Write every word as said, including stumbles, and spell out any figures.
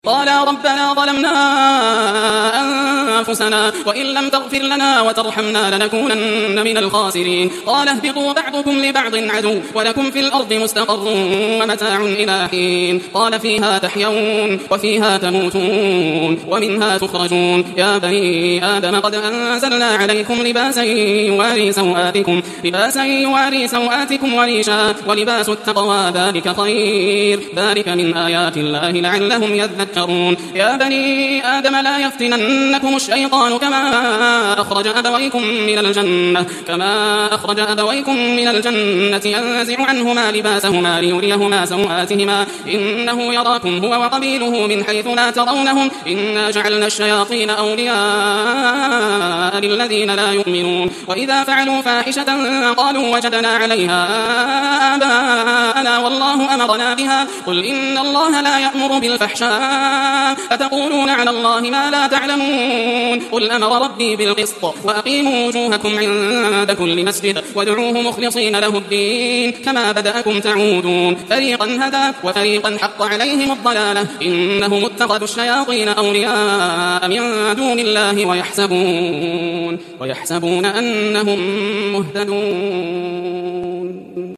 قالا ربنا ظلمنا أنفسنا وإن لم تغفر لنا وترحمنا لنكونن من الخاسرين. قال اهبطوا بعضكم لبعض عدو ولكم في الأرض مستقر ومتاع إلى حين. قال فيها تحيون وفيها تموتون ومنها تخرجون. يا بني آدم قد أنزلنا عليكم لباسا يواري سوآتكم لباسا يواري سوآتكم وريشا ولباس التقوى ذلك خير ذلك من آيات الله لعلهم يذكرون. يا بني آدم لا يفتننكم الشيطان كما أخرج أبويكم من الجنة كما أخرج أبويكم من الجنة ينزع عنهما لباسهما ليريهما سوآتهما إنه يراكم هو وقبيله من حيث لا ترونهم إنا جعلنا الشياطين أولياء للذين لا يؤمنون. وإذا فعلوا فاحشة قالوا وجدنا عليها آباءنا والله أمرنا بها قل إن الله لا يأمر بالفحشاء أتقولون على الله ما لا تعلمون. قل أمر ربي بالقسط وأقيموا وجوهكم عند كل مسجد وادعوه مخلصين له الدين كما بدأكم تعودون. فريقا هدى وفريقا حق عليهم الضلالة إنهم اتخذوا الشياطين أولياء من دون الله ويحسبون ويحسبون أنهم مهتدون.